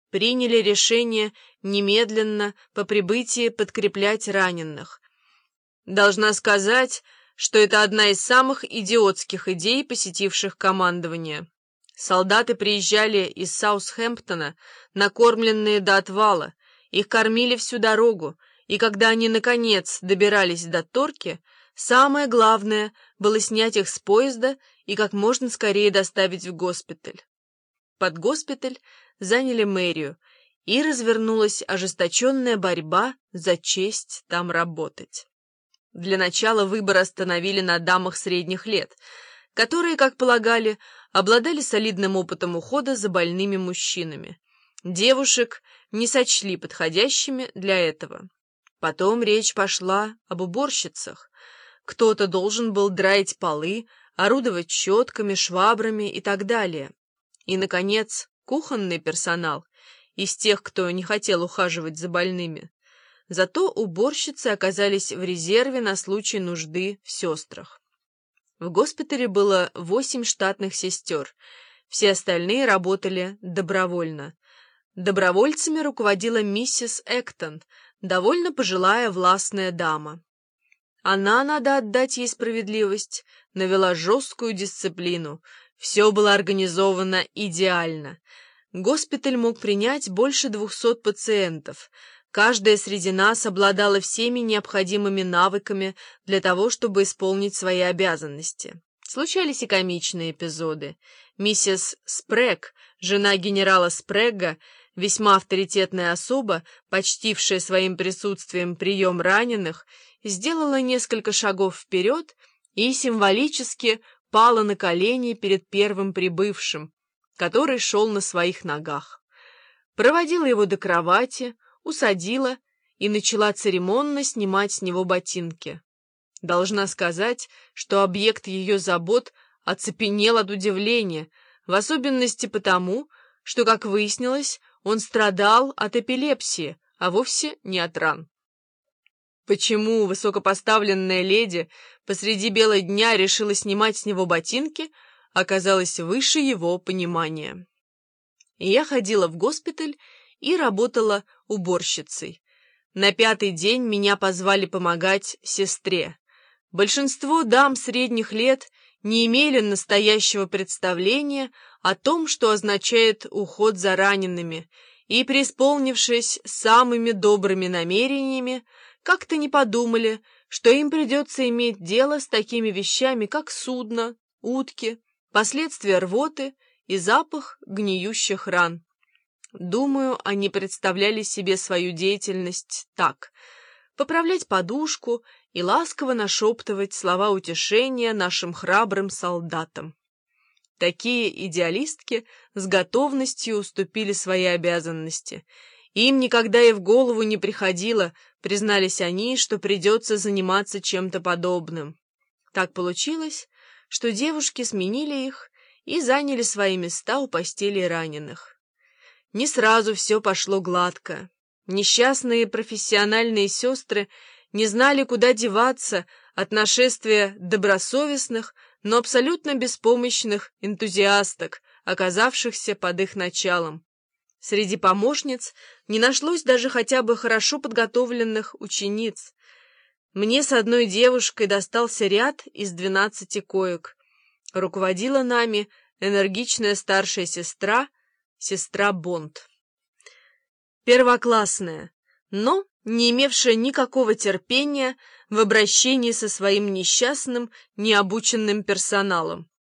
приняли решение немедленно по прибытии подкреплять раненых. Должна сказать, что это одна из самых идиотских идей, посетивших командование. Солдаты приезжали из Саутгемптона, накормленные до отвала, их кормили всю дорогу, и когда они, наконец, добирались до Торки, самое главное было снять их с поезда и как можно скорее доставить в госпиталь. Под госпиталь заняли мэрию, и развернулась ожесточенная борьба за честь там работать. Для начала выбор остановили на дамах средних лет, которые, как полагали, обладали солидным опытом ухода за больными мужчинами. Девушек не сочли подходящими для этого. Потом речь пошла об уборщицах. Кто-то должен был драить полы, орудовать щетками, швабрами и так далее. И, наконец, кухонный персонал из тех, кто не хотел ухаживать за больными. Зато уборщицы оказались в резерве на случай нужды в сестрах. В госпитале было 8 штатных сестер, все остальные работали добровольно. Добровольцами руководила миссис Эктон, довольно пожилая властная дама. Она, надо отдать ей справедливость, навела жесткую дисциплину, все было организовано идеально. Госпиталь мог принять больше 200 пациентов. Каждая среди нас обладала всеми необходимыми навыками для того, чтобы исполнить свои обязанности. Случались и комичные эпизоды. Миссис Спрэг, жена генерала Спрэгга, весьма авторитетная особа, почтившая своим присутствием прием раненых, сделала несколько шагов вперед и символически пала на колени перед первым прибывшим, который шел на своих ногах. Проводила его до кровати, усадила и начала церемонно снимать с него ботинки. Должна сказать, что объект ее забот оцепенел от удивления, в особенности потому, что, как выяснилось, он страдал от эпилепсии, а вовсе не от ран. Почему высокопоставленная леди посреди бела дня решила снимать с него ботинки, оказалось выше его понимания. И я ходила в госпиталь и работала уборщицей. На 5-й день меня позвали помогать сестре. Большинство дам средних лет не имели настоящего представления о том, что означает уход за ранеными, и, преисполнившись самыми добрыми намерениями, как-то не подумали, что им придется иметь дело с такими вещами, как судно, утки, последствия рвоты и запах гниющих ран. Думаю, они представляли себе свою деятельность так: поправлять подушку и ласково нашептывать слова утешения нашим храбрым солдатам. Такие идеалистки с готовностью уступили свои обязанности. Им никогда и в голову не приходило, признались они, что придется заниматься чем-то подобным. Так получилось, что девушки сменили их и заняли свои места у постели раненых. Не сразу все пошло гладко. Несчастные профессиональные сестры не знали, куда деваться от нашествия добросовестных, но абсолютно беспомощных энтузиасток, оказавшихся под их началом. Среди помощниц не нашлось даже хотя бы хорошо подготовленных учениц. Мне с одной девушкой достался ряд из 12 коек. Руководила нами энергичная старшая сестра, сестра Бонд. Первоклассная, но не имевшая никакого терпения в обращении со своим несчастным, необученным персоналом.